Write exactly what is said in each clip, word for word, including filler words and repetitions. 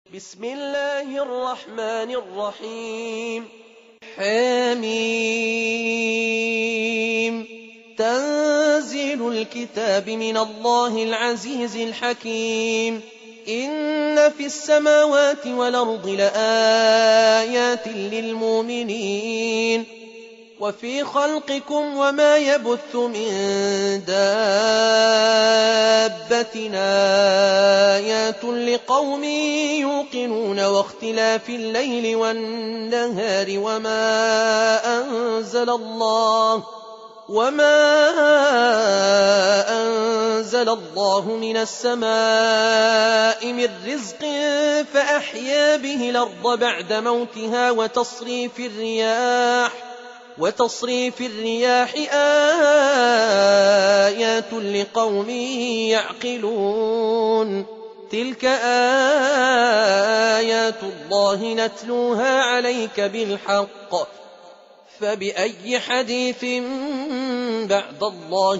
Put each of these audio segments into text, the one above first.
بسم الله الرحمن الرحيم حميم تنزيل الكتاب من الله العزيز الحكيم إن في السماوات والأرض لآيات للمؤمنين وفي خلقكم وما يبث من دابة آيات لقوم يوقنون واختلاف الليل والنهار وما أنزل الله وما أنزل الله من السماء من رزق فأحيا به الأرض بعد موتها وتصريف الرياح وتصريف الرياح آيات لقوم يعقلون تلك آيات الله نتلوها عليك بالحق فبأي حديث بعد الله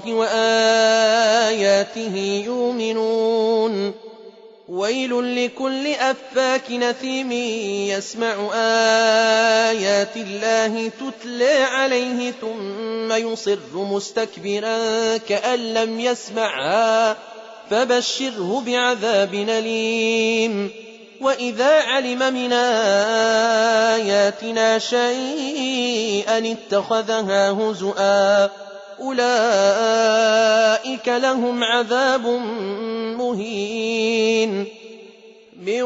وآياته يؤمنون ويل لكل أفاك نثيم يسمع آيات الله تتلى عليه ثم يصر مستكبرا كأن لم يسمعها فبشره بعذاب أليم وإذا علم من آياتنا شيئا اتخذها هزؤا أولئك لهم عذاب مهين من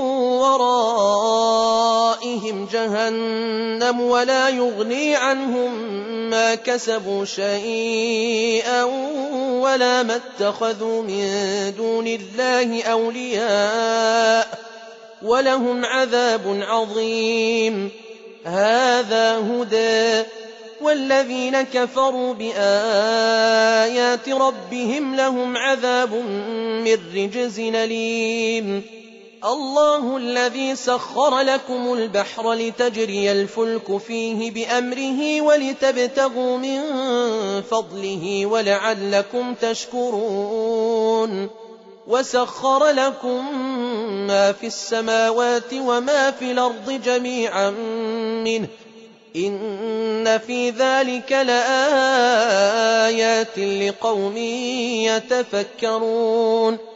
ورائهم جهنم ولا يغني عنهم ما كسبوا شيئا ولا ما اتخذوا من دون الله أولياء ولهم عذاب عظيم هذا هدى والذين كفروا بآيات ربهم لهم عذاب من رجز أليم الله الذي سخر لكم البحر لتجري الفلك فيه بأمره ولتبتغوا من فضله ولعلكم تشكرون وسخر لكم ما في السماوات وما في الأرض جميعا منه إن في ذلك لآيات لقوم يتفكرون